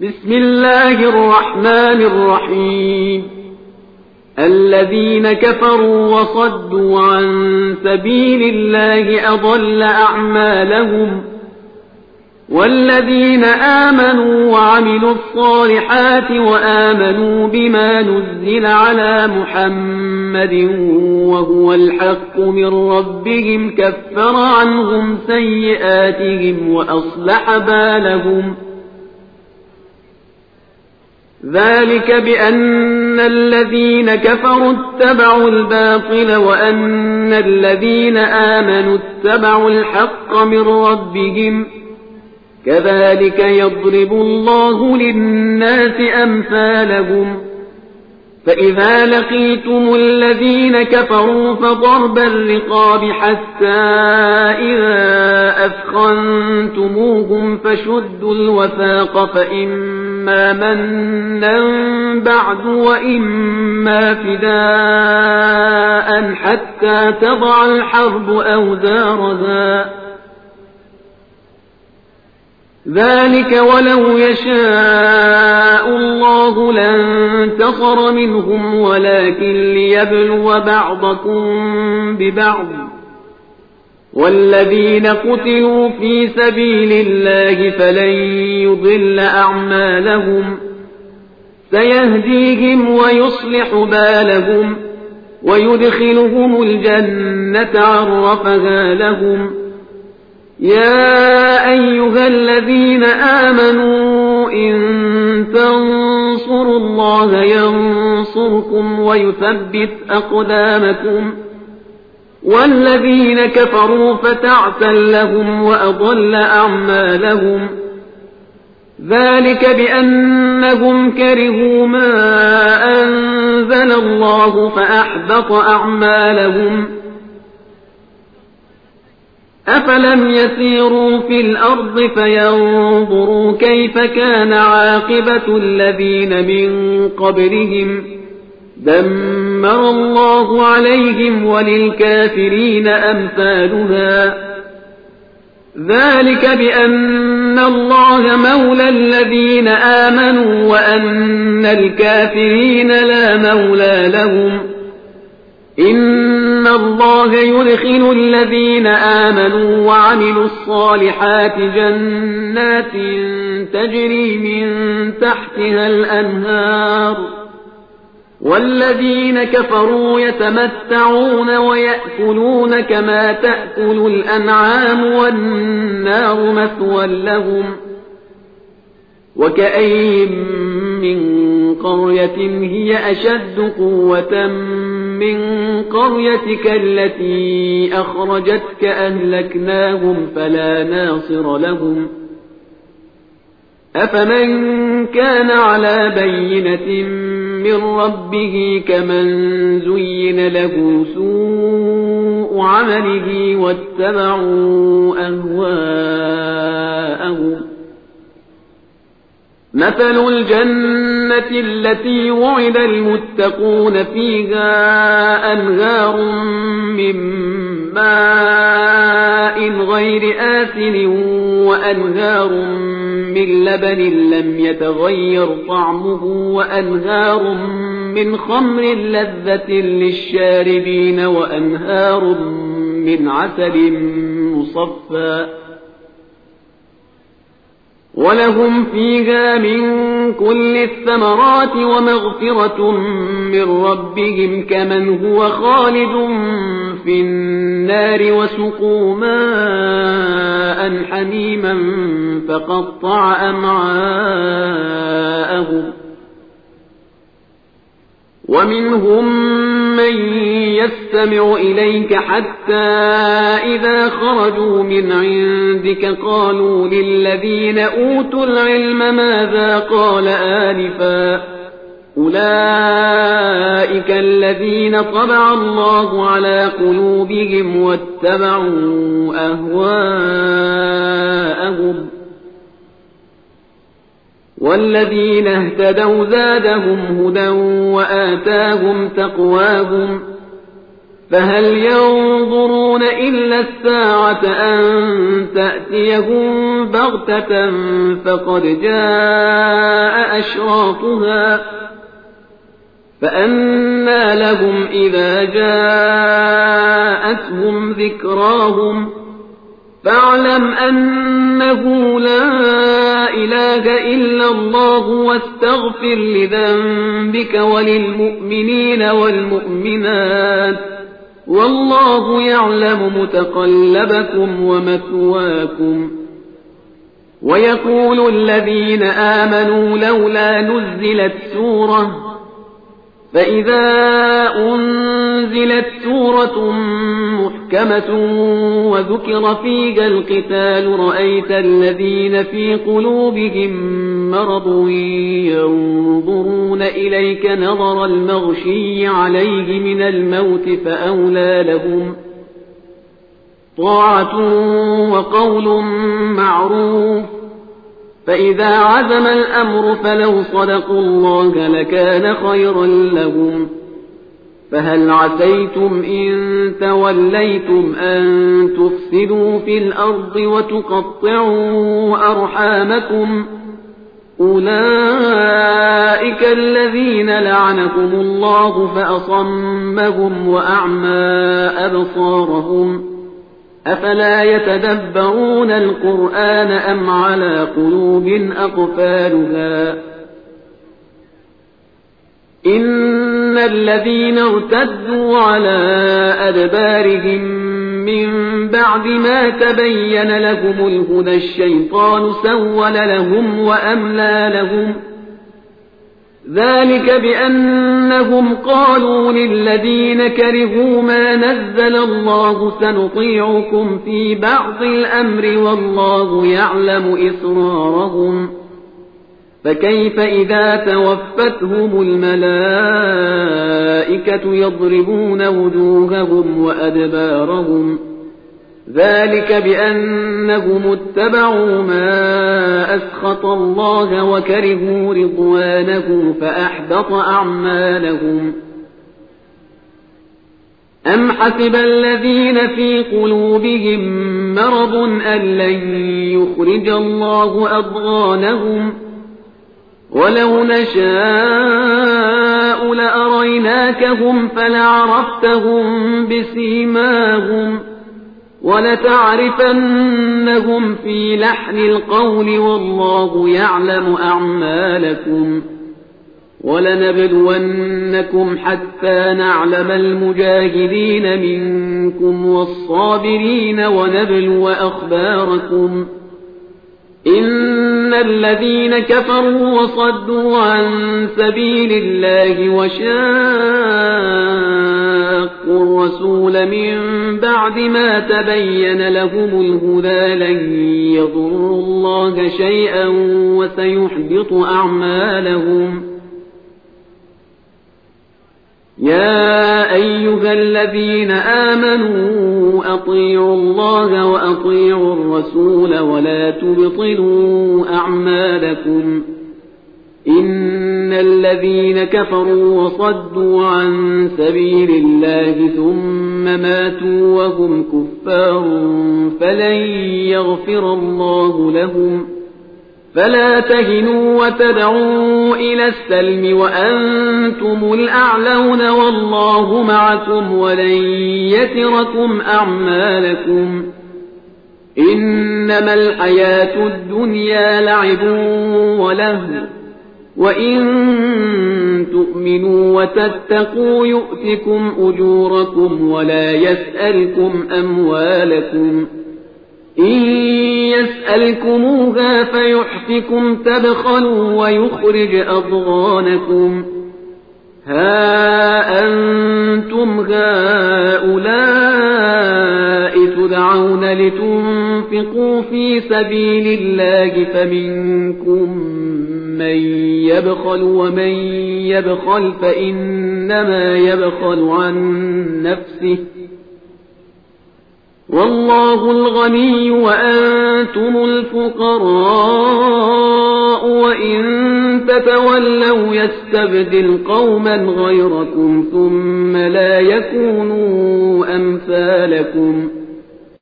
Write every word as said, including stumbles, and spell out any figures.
بسم الله الرحمن الرحيم الذين كفروا وصدوا عن سبيل الله أضل أعمالهم والذين آمنوا وعملوا الصالحات وآمنوا بما نزل على محمد وهو الحق من ربهم كفر عنهم سيئاتهم وأصلح بالهم ذلك بأن الذين كفروا اتبعوا الباطل وأن الذين آمنوا اتبعوا الحق من ربهم كذلك يضرب الله للناس أمثالهم فإذا لقيتم الذين كفروا فضرب الرقاب حتى إذا أثخنتموهم فشدوا الوثاق فإما منا بعد وإما فداء حتى تضع الحرب أوزارها ذلك ولو يشاء الله لانتصر منهم ولكن ليبلو بعضكم ببعض والذين قتلوا في سبيل الله فلن يضل أعمالهم سيهديهم ويصلح بالهم ويدخلهم الجنة عرفها لهم يا أيها الذين آمنوا إن تنصروا الله ينصركم ويثبت أقدامكم والذين كفروا فتعسا لهم وأضل أعمالهم ذلك بأنهم كرهوا ما أنزل الله فأحبط أعمالهم أفلم يسيروا في الأرض فينظروا كيف كان عاقبة الذين من قبلهم دمر الله عليهم وللكافرين أمثالها ذلك بأن الله مولى الذين آمنوا وأن الكافرين لا مولى لهم إن الله يدخل الذين آمنوا وعملوا الصالحات جنات تجري من تحتها الأنهار والذين كفروا يتمتعون ويأكلون كما تأكل الأنعام والنار مثوى لهم وكأين من قرية هي أشد قوة من قريتك التي أخرجتك أهلكناهم فلا ناصر لهم أفمن كان على بينة من ربه كمن زين له سوء عمله واتبعوا أهواءهم مثل الجنة التي وعد المتقون فيها أنهار من ماء غير آسن وأنهار من لبن لم يتغير طعمه وأنهار من خمر لذة للشاربين وأنهار من عسل مصفى ولهم فيها من كل الثمرات ومغفرة من ربهم كمن هو خالد في النار وسقوا ماء حميما فقطع أمعاءهم ومنهم من يستمع إليك حتى إذا خرجوا من عندك قالوا للذين أوتوا العلم ماذا قال آنفا أولئك الذين طبع الله على قلوبهم واتبعوا أهواءهم والذين اهتدوا زادهم هدى وآتاهم تقواهم فهل ينظرون إلا الساعة أن تأتيهم بغتة فقد جاء أشراطها فأنى لهم إذا جاءتهم ذكراهم فاعلم أنه لا إله إلا الله واستغفر لذنبك وللمؤمنين والمؤمنات والله يعلم متقلبكم ومثواكم. ويقول الذين آمنوا لولا نزلت سورة فإذا أنزلت سورة محكمة وذكر فيها القتال رأيت الذين في قلوبهم مرض ينظرون إليك نظر المغشي عليه من الموت فأولى لهم طاعة وقول معروف فإذا عزم الأمر فلو صدقوا الله لكان خيرا لهم. فهل عسيتم إن توليتم أن تفسدوا في الأرض وتقطعوا أرحامكم أولئك الذين لعنهم الله فأصمهم وأعمى أبصارهم أفلا يتدبرون القرآن أم على قلوب أقفالها إن الذين ارتدوا على أدبارهم من بعد ما تبين لهم الهدى الشيطان سول لهم وأملى لهم ذلك بأنهم قالوا للذين كرهوا ما نزل الله سنطيعكم في بعض الأمر والله يعلم إسرارهم فكيف إذا توفتهم الملائكة يضربون وجوههم وأدبارهم ذلك بأنهم اتبعوا ما أسخط الله وكرهوا رضوانه فأحبط أعمالهم. أم حسب الذين في قلوبهم مرض أن لن يخرج الله أضغانهم ولو نشاء لأريناكهم فلعرفتهم بسيماهم ولتعرفنهم في لحن القول والله يعلم أعمالكم ولنبلونكم حتى نعلم المجاهدين منكم والصابرين ونبلو أخباركم إن الذين كفروا وصدوا عن سبيل الله وشاقوا الرسول من بعد ما تبين لهم الهدى لن يضروا الله شيئا وسيحبط أعمالهم. يا أيها الذين آمنوا أطيعوا الله وأطيعوا الرسول ولا تبطلوا أعمالكم إن الذين كفروا وصدوا عن سبيل الله ثم ماتوا وهم كفار فلن يغفر الله لهم فلا تهنوا وتدعوا إلى السلم وأنتم الأعلون والله معكم ولن يتركم أعمالكم إنما الحياة الدنيا لعب ولهو وإن تؤمنوا وتتقوا يؤتكم أجوركم ولا يسألكم أموالكم إن يسألكموها فيحفكم تبخلوا ويخرج أضغانكم ها أنتم هؤلاء تدعون لتنفقوا في سبيل الله فمنكم من يبخل ومن يبخل فإنما يبخل عن نفسه والله الغني وأنتم الفقراء وإن تتولوا يستبدل قوما غيركم ثم لا يكونوا أمثالكم